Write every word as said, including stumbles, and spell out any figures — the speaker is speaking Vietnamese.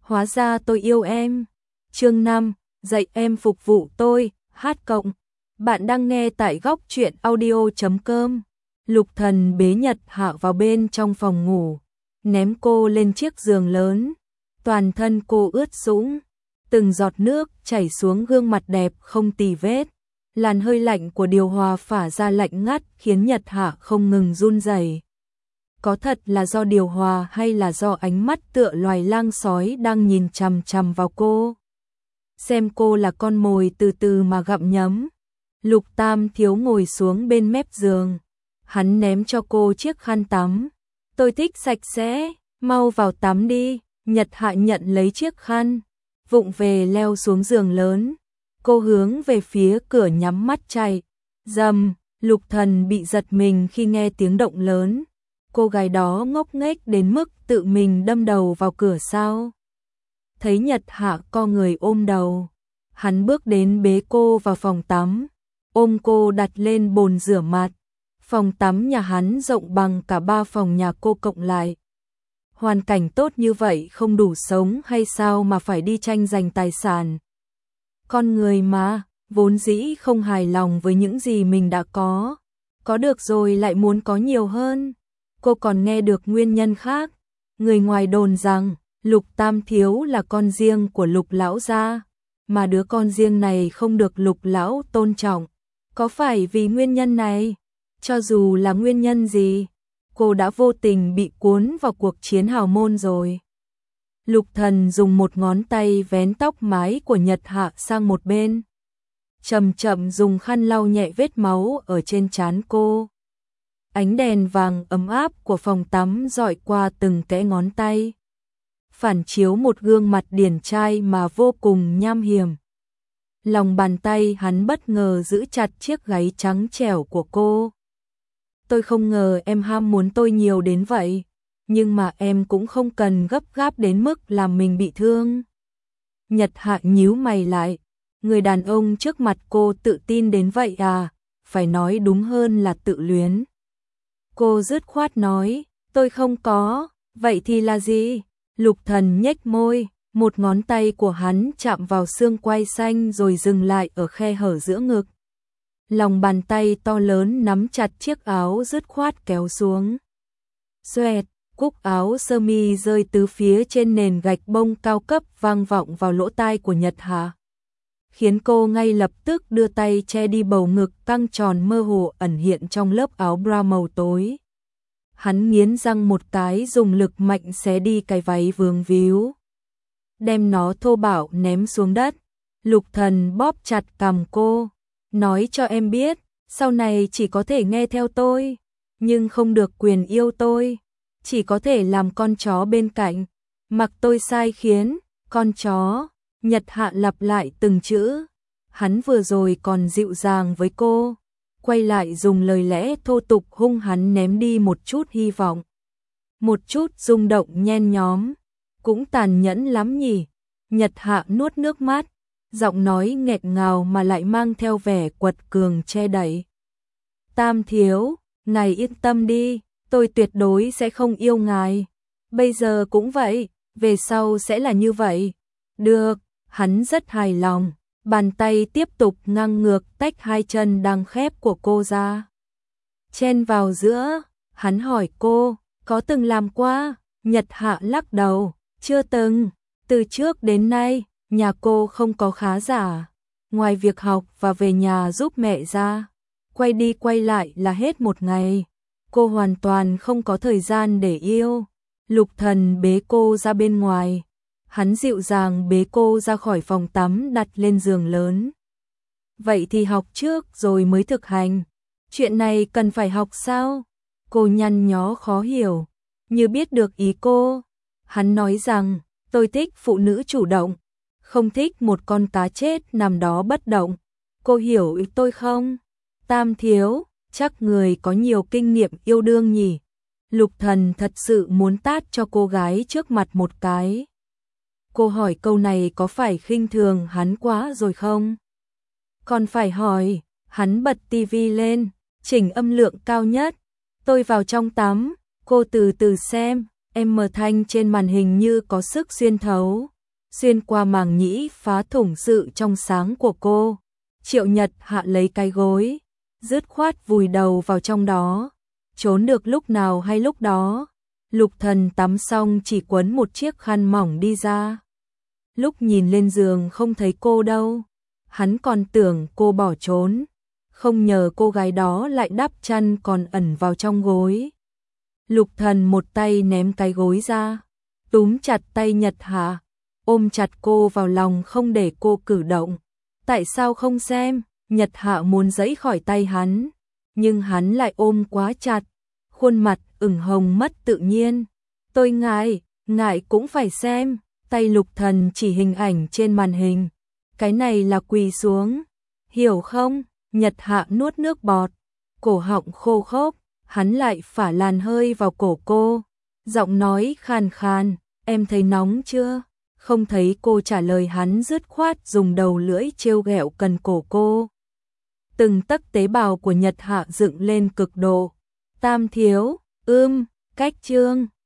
Hóa ra tôi yêu em. Chương năm, dạy em phục vụ tôi, hát cộng. Bạn đang nghe tại góc truyện audio chấm com. Lục Thần bế Nhật Hạ vào bên trong phòng ngủ, ném cô lên chiếc giường lớn. Toàn thân cô ướt sũng, từng giọt nước chảy xuống gương mặt đẹp không tì vết. Làn hơi lạnh của điều hòa phả ra lạnh ngắt khiến Nhật Hạ không ngừng run rẩy. Có thật là do điều hòa hay là do ánh mắt tựa loài lang sói đang nhìn chằm chằm vào cô? Xem cô là con mồi từ từ mà gặm nhấm. Lục Tam Thiếu ngồi xuống bên mép giường. Hắn ném cho cô chiếc khăn tắm. Tôi thích sạch sẽ, mau vào tắm đi. Nhật Hạ nhận lấy chiếc khăn, vụng về leo xuống giường lớn. Cô hướng về phía cửa nhắm mắt chạy. Rầm, Lục Thần bị giật mình khi nghe tiếng động lớn. Cô gái đó ngốc nghếch đến mức tự mình đâm đầu vào cửa sao? Thấy Nhật Hạ co người ôm đầu, hắn bước đến bế cô vào phòng tắm, ôm cô đặt lên bồn rửa mặt. Phòng tắm nhà hắn rộng bằng cả ba phòng nhà cô cộng lại. Hoàn cảnh tốt như vậy không đủ sống hay sao mà phải đi tranh giành tài sản? Con người mà, vốn dĩ không hài lòng với những gì mình đã có. Có được rồi lại muốn có nhiều hơn. Cô còn nghe được nguyên nhân khác. Người ngoài đồn rằng Lục Tam Thiếu là con riêng của Lục Lão gia, mà đứa con riêng này không được Lục Lão tôn trọng. Có phải vì nguyên nhân này? Cho dù là nguyên nhân gì, cô đã vô tình bị cuốn vào cuộc chiến hào môn rồi. Lục Thần dùng một ngón tay vén tóc mái của Nhật Hạ sang một bên, chậm chậm dùng khăn lau nhẹ vết máu ở trên trán cô. Ánh đèn vàng ấm áp của phòng tắm dọi qua từng kẽ ngón tay, phản chiếu một gương mặt điển trai mà vô cùng nham hiểm. Lòng bàn tay hắn bất ngờ giữ chặt chiếc gáy trắng trẻo của cô. Tôi không ngờ em ham muốn tôi nhiều đến vậy, nhưng mà em cũng không cần gấp gáp đến mức làm mình bị thương. Nhật Hạ nhíu mày lại, người đàn ông trước mặt cô tự tin đến vậy à, phải nói đúng hơn là tự luyến. Cô dứt khoát nói, tôi không có, vậy thì là gì? Lục Thần nhếch môi, một ngón tay của hắn chạm vào xương quai xanh rồi dừng lại ở khe hở giữa ngực. Lòng bàn tay to lớn nắm chặt chiếc áo dứt khoát kéo xuống. Xoẹt, cúc áo sơ mi rơi tứ phía trên nền gạch bông cao cấp vang vọng vào lỗ tai của Nhật Hạ, khiến cô ngay lập tức đưa tay che đi bầu ngực căng tròn mơ hồ ẩn hiện trong lớp áo bra màu tối. Hắn nghiến răng một cái dùng lực mạnh xé đi cái váy vướng víu, đem nó thô bạo ném xuống đất. Lục Thần bóp chặt cằm cô, nói cho em biết, sau này chỉ có thể nghe theo tôi, nhưng không được quyền yêu tôi, chỉ có thể làm con chó bên cạnh, mặc tôi sai khiến. Con chó. Nhật Hạ lặp lại từng chữ. Hắn vừa rồi còn dịu dàng với cô, quay lại dùng lời lẽ thô tục hung hắn ném đi một chút hy vọng, một chút rung động nhen nhóm. Cũng tàn nhẫn lắm nhỉ? Nhật Hạ nuốt nước mắt, giọng nói nghẹt ngào mà lại mang theo vẻ quật cường che đậy. Tam Thiếu, ngài yên tâm đi, tôi tuyệt đối sẽ không yêu ngài. Bây giờ cũng vậy, về sau sẽ là như vậy. Được. Hắn rất hài lòng, bàn tay tiếp tục ngang ngược tách hai chân đang khép của cô ra. Chen vào giữa, hắn hỏi cô, có từng làm qua? Nhật Hạ lắc đầu, chưa từng. Từ trước đến nay, nhà cô không có khá giả. Ngoài việc học và về nhà giúp mẹ ra, quay đi quay lại là hết một ngày. Cô hoàn toàn không có thời gian để yêu. Lục Thần bế cô ra bên ngoài. Hắn dịu dàng bế cô ra khỏi phòng tắm đặt lên giường lớn. Vậy thì học trước rồi mới thực hành. Chuyện này cần phải học sao? Cô nhăn nhó khó hiểu, như biết được ý cô. Hắn nói rằng, tôi thích phụ nữ chủ động, không thích một con cá chết nằm đó bất động. Cô hiểu ý tôi không? Tam Thiếu, chắc người có nhiều kinh nghiệm yêu đương nhỉ? Lục Thần thật sự muốn tát cho cô gái trước mặt một cái. Cô hỏi câu này có phải khinh thường hắn quá rồi không? Còn phải hỏi. Hắn bật tivi lên, chỉnh âm lượng cao nhất. Tôi vào trong tắm, cô từ từ xem, em mờ thanh trên màn hình như có sức xuyên thấu. xuyên qua màng nhĩ phá thủng sự trong sáng của cô. Triệu Nhật Hạ lấy cái gối, dứt khoát vùi đầu vào trong đó, trốn được lúc nào hay lúc đó. Lục Thần tắm xong chỉ quấn một chiếc khăn mỏng đi ra. Lúc nhìn lên giường không thấy cô đâu, hắn còn tưởng cô bỏ trốn, không ngờ cô gái đó lại đắp chăn còn ẩn vào trong gối. Lục Thần một tay ném cái gối ra, túm chặt tay Nhật Hạ, ôm chặt cô vào lòng không để cô cử động. Tại sao không xem? Nhật Hạ muốn giãy khỏi tay hắn, nhưng hắn lại ôm quá chặt, khuôn mặt ửng hồng mất tự nhiên. Tôi ngại, ngại cũng phải xem. Tay Lục Thần chỉ hình ảnh trên màn hình. Cái này là quỳ xuống, hiểu không? Nhật Hạ nuốt nước bọt, cổ họng khô khốc, hắn lại phả làn hơi vào cổ cô, giọng nói khàn khàn, em thấy nóng chưa? Không thấy cô trả lời, hắn dứt khoát dùng đầu lưỡi trêu ghẹo cần cổ cô. Từng tấc tế bào của Nhật Hạ dựng lên cực độ. Tam thiếu, ưm, cách chương